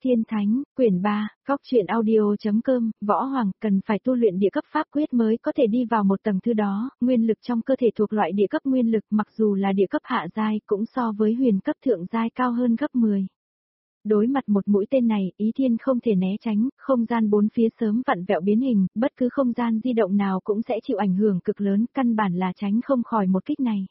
Tiên Thánh, quyển 3, Góc truyện audio.com, Võ Hoàng cần phải tu luyện địa cấp pháp quyết mới có thể đi vào một tầng thứ đó, nguyên lực trong cơ thể thuộc loại địa cấp nguyên lực mặc dù là địa cấp hạ giai cũng so với huyền cấp thượng giai cao hơn gấp 10. Đối mặt một mũi tên này, Ý Thiên không thể né tránh, không gian bốn phía sớm vặn vẹo biến hình, bất cứ không gian di động nào cũng sẽ chịu ảnh hưởng cực lớn, căn bản là tránh không khỏi một kích này.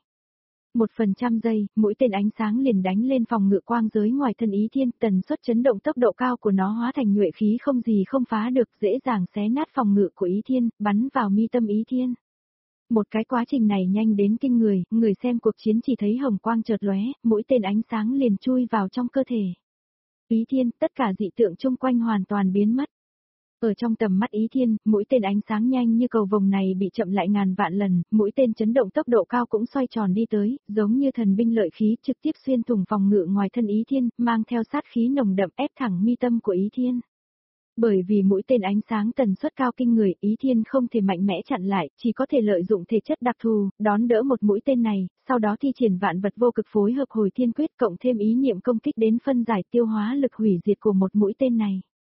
1% giây, mũi tên ánh sáng liền đánh lên phòng ngự quang giới ngoài thân Ý Thiên, tần suất chấn động tốc độ cao của nó hóa thành nhuệ khí không gì không phá được, dễ dàng xé nát phòng ngự của Ý Thiên, bắn vào mi tâm Ý Thiên. Một cái quá trình này nhanh đến kinh người xem cuộc chiến chỉ thấy hồng quang chợt lóe, mũi tên ánh sáng liền chui vào trong cơ thể. Ý Thiên, tất cả dị tượng chung quanh hoàn toàn biến mất. Ở trong tầm mắt Ý Thiên, mũi tên ánh sáng nhanh như cầu vồng này bị chậm lại ngàn vạn lần, mũi tên chấn động tốc độ cao cũng xoay tròn đi tới, giống như thần binh lợi khí trực tiếp xuyên thủng phòng ngự ngoài thân Ý Thiên, mang theo sát khí nồng đậm ép thẳng mi tâm của Ý Thiên. Bởi vì mũi tên ánh sáng tần suất cao kinh người, Ý Thiên không thể mạnh mẽ chặn lại, chỉ có thể lợi dụng thể chất đặc thù, đón đỡ một mũi tên này, sau đó thi triển vạn vật vô cực phối hợp hồi thiên quyết cộng thêm ý niệm công kích đến phân giải tiêu hóa lực hủy diệt của một mũi tên này.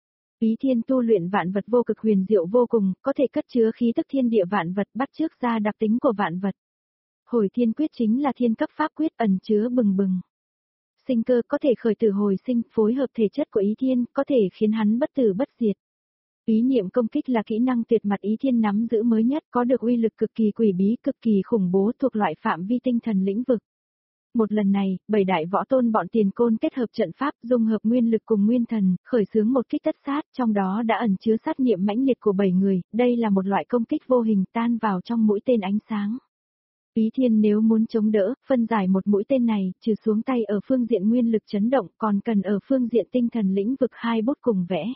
Ý Thiên tu luyện vạn vật vô cực huyền diệu vô cùng, có thể cất chứa khí tức thiên địa vạn vật bắt chước ra đặc tính của vạn vật. Hồi thiên quyết chính là thiên cấp pháp quyết ẩn chứa bừng bừng. Sinh cơ có thể khởi tử hồi sinh, phối hợp thể chất của Ý Thiên, có thể khiến hắn bất tử bất diệt. Ý niệm công kích là kỹ năng tuyệt mặt Ý Thiên nắm giữ mới nhất, có được uy lực cực kỳ quỷ bí, cực kỳ khủng bố thuộc loại phạm vi tinh thần lĩnh vực. Một lần này, 7 đại võ tôn bọn Tiền Côn kết hợp trận pháp, dung hợp nguyên lực cùng nguyên thần, khởi xướng một kích tất sát, trong đó đã ẩn chứa sát niệm mãnh liệt của 7 người, đây là một loại công kích vô hình tan vào trong mũi tên ánh sáng. Ý Thiên nếu muốn chống đỡ, phân giải một mũi tên này, trừ xuống tay ở phương diện nguyên lực chấn động, còn cần ở phương diện tinh thần lĩnh vực hai bút cùng vẽ.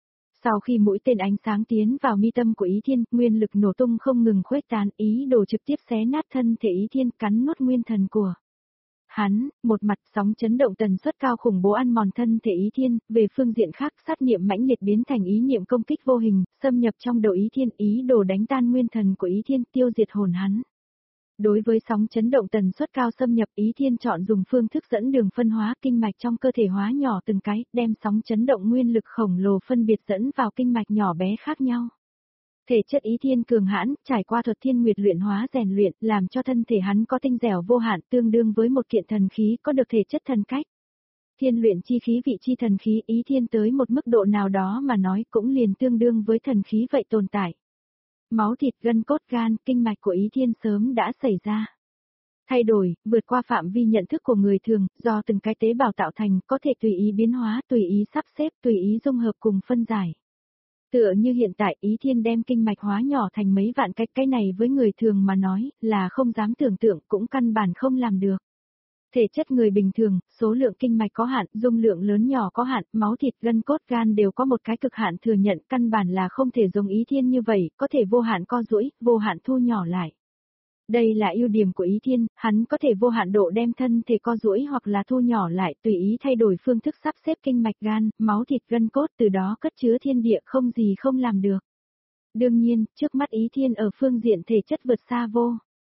Sau khi mũi tên ánh sáng tiến vào mi tâm của Ý Thiên, nguyên lực nổ tung không ngừng khuếch tán, ý đồ trực tiếp xé nát thân thể Ý Thiên, cắn nuốt nguyên thần của hắn. Một mặt sóng chấn động tần suất cao khủng bố ăn mòn thân thể Ý Thiên, về phương diện khác sát niệm mãnh liệt biến thành ý niệm công kích vô hình, xâm nhập trong đầu Ý Thiên, ý đồ đánh tan nguyên thần của Ý Thiên, tiêu diệt hồn hắn. Đối với sóng chấn động tần suất cao xâm nhập, Ý Thiên chọn dùng phương thức dẫn đường phân hóa kinh mạch trong cơ thể hóa nhỏ từng cái, đem sóng chấn động nguyên lực khổng lồ phân biệt dẫn vào kinh mạch nhỏ bé khác nhau. Thể chất Ý Thiên cường hãn, trải qua thuật thiên nguyệt luyện hóa rèn luyện, làm cho thân thể hắn có tinh dẻo vô hạn, tương đương với một kiện thần khí có được thể chất thần cách. Thiên luyện chi khí vị chi thần khí, Ý Thiên tới một mức độ nào đó mà nói cũng liền tương đương với thần khí vậy tồn tại. Máu thịt gân cốt gan, kinh mạch của Ý Thiên sớm đã xảy ra thay đổi, vượt qua phạm vi nhận thức của người thường, do từng cái tế bào tạo thành, có thể tùy ý biến hóa, tùy ý sắp xếp, tùy ý dung hợp cùng phân giải. Tựa như hiện tại Ý Thiên đem kinh mạch hóa nhỏ thành mấy vạn cái này với người thường mà nói, là không dám tưởng tượng, cũng căn bản không làm được. Thể chất người bình thường, số lượng kinh mạch có hạn, dung lượng lớn nhỏ có hạn, máu thịt gân cốt gan đều có một cái cực hạn thừa nhận, căn bản là không thể giống Ý Thiên như vậy, có thể vô hạn co duỗi, vô hạn thu nhỏ lại. Đây là ưu điểm của Ý Thiên, hắn có thể vô hạn độ đem thân thể co duỗi hoặc là thu nhỏ lại, tùy ý thay đổi phương thức sắp xếp kinh mạch gan, máu thịt gân cốt, từ đó cất chứa thiên địa không gì không làm được. Đương nhiên, trước mắt Ý Thiên ở phương diện thể chất vượt xa vô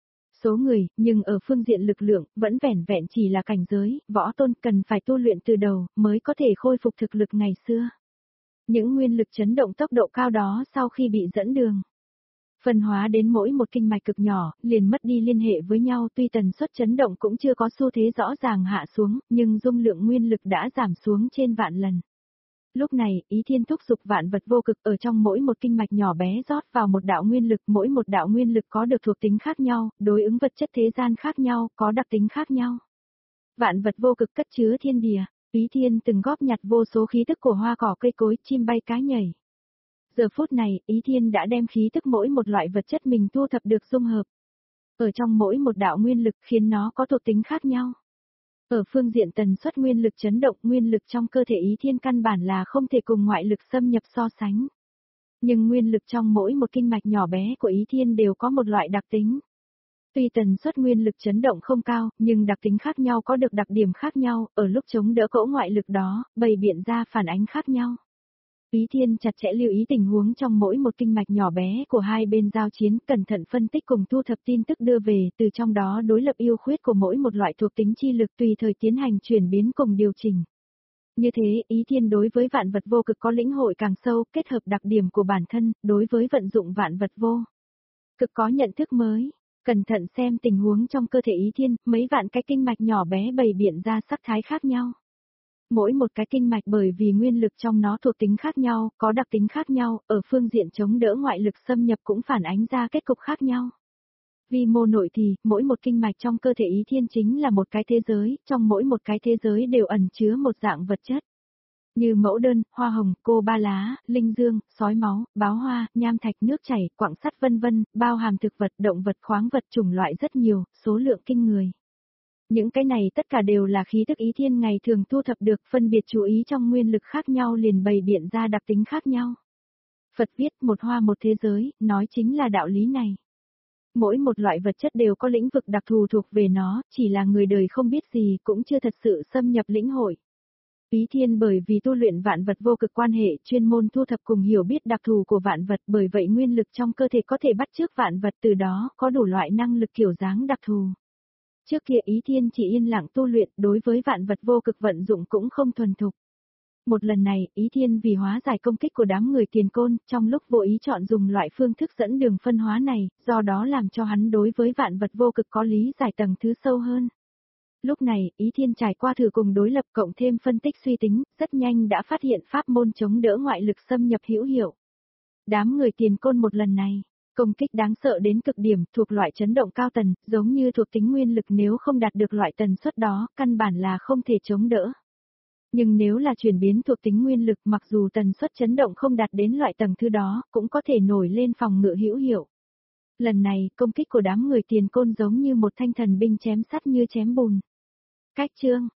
số người, nhưng ở phương diện lực lượng, vẫn vẻn vẹn chỉ là cảnh giới, võ tôn cần phải tu luyện từ đầu, mới có thể khôi phục thực lực ngày xưa. Những nguyên lực chấn động tốc độ cao đó sau khi bị dẫn đường phân hóa đến mỗi một kinh mạch cực nhỏ, liền mất đi liên hệ với nhau, tuy tần suất chấn động cũng chưa có xu thế rõ ràng hạ xuống, nhưng dung lượng nguyên lực đã giảm xuống trên vạn lần. Lúc này, Ý Thiên thúc giục vạn vật vô cực ở trong mỗi một kinh mạch nhỏ bé rót vào một đạo nguyên lực, mỗi một đạo nguyên lực có được thuộc tính khác nhau, đối ứng vật chất thế gian khác nhau, có đặc tính khác nhau. Vạn vật vô cực cất chứa thiên địa, Ý Thiên từng góp nhặt vô số khí tức của hoa cỏ cây cối, chim bay cá nhảy. Giờ phút này, Ý Thiên đã đem khí tức mỗi một loại vật chất mình thu thập được dung hợp ở trong mỗi một đạo nguyên lực, khiến nó có thuộc tính khác nhau. Ở phương diện tần suất nguyên lực chấn động, nguyên lực trong cơ thể Ý Thiên căn bản là không thể cùng ngoại lực xâm nhập so sánh. Nhưng nguyên lực trong mỗi một kinh mạch nhỏ bé của Ý Thiên đều có một loại đặc tính. Tuy tần suất nguyên lực chấn động không cao, nhưng đặc tính khác nhau có được đặc điểm khác nhau, ở lúc chống đỡ cỗ ngoại lực đó, bày biện ra phản ánh khác nhau. Ý Thiên chặt chẽ lưu ý tình huống trong mỗi một kinh mạch nhỏ bé của hai bên giao chiến, cẩn thận phân tích cùng thu thập tin tức đưa về, từ trong đó đối lập ưu khuyết của mỗi một loại thuộc tính chi lực, tùy thời tiến hành chuyển biến cùng điều chỉnh. Như thế, Ý Thiên đối với vạn vật vô cực có lĩnh hội càng sâu, kết hợp đặc điểm của bản thân, đối với vận dụng vạn vật vô cực có nhận thức mới. Cẩn thận xem tình huống trong cơ thể Ý Thiên, mấy vạn cái kinh mạch nhỏ bé bày biện ra sắc thái khác nhau. Mỗi một cái kinh mạch bởi vì nguyên lực trong nó thuộc tính khác nhau, có đặc tính khác nhau, ở phương diện chống đỡ ngoại lực xâm nhập cũng phản ánh ra kết cục khác nhau. Vi mô nội thì, mỗi một kinh mạch trong cơ thể Ý Thiên chính là một cái thế giới, trong mỗi một cái thế giới đều ẩn chứa một dạng vật chất. Như mẫu đơn, hoa hồng, cô ba lá, linh dương, sói máu, báo hoa, nham thạch, nước chảy, quặng sắt vân vân, bao hàm thực vật, động vật, khoáng vật chủng loại rất nhiều, số lượng kinh người. Những cái này tất cả đều là khí tức Ý Thiên ngày thường thu thập được, phân biệt chú ý trong nguyên lực khác nhau liền bày biện ra đặc tính khác nhau. Phật viết một hoa một thế giới, nói chính là đạo lý này. Mỗi một loại vật chất đều có lĩnh vực đặc thù thuộc về nó, chỉ là người đời không biết gì cũng chưa thật sự xâm nhập lĩnh hội. Ý Thiên bởi vì tu luyện vạn vật vô cực quan hệ chuyên môn thu thập cùng hiểu biết đặc thù của vạn vật, bởi vậy nguyên lực trong cơ thể có thể bắt chước vạn vật, từ đó có đủ loại năng lực kiểu dáng đặc thù. Trước kia Ý Thiên chỉ yên lặng tu luyện, đối với vạn vật vô cực vận dụng cũng không thuần thục. Một lần này, Ý Thiên vì hóa giải công kích của đám người Tiền Côn, trong lúc vô ý chọn dùng loại phương thức dẫn đường phân hóa này, do đó làm cho hắn đối với vạn vật vô cực có lý giải tầng thứ sâu hơn. Lúc này, Ý Thiên trải qua thử cùng đối lập cộng thêm phân tích suy tính, rất nhanh đã phát hiện pháp môn chống đỡ ngoại lực xâm nhập hữu hiệu. Đám người Tiền Côn một lần này, công kích đáng sợ đến cực điểm, thuộc loại chấn động cao tần, giống như thuộc tính nguyên lực nếu không đạt được loại tần suất đó, căn bản là không thể chống đỡ. Nhưng nếu là chuyển biến thuộc tính nguyên lực, mặc dù tần suất chấn động không đạt đến loại tầng thứ đó, cũng có thể nổi lên phòng ngự hữu hiệu. Lần này, công kích của đám người Tiền Côn giống như một thanh thần binh chém sắt như chém bùn. Cách chương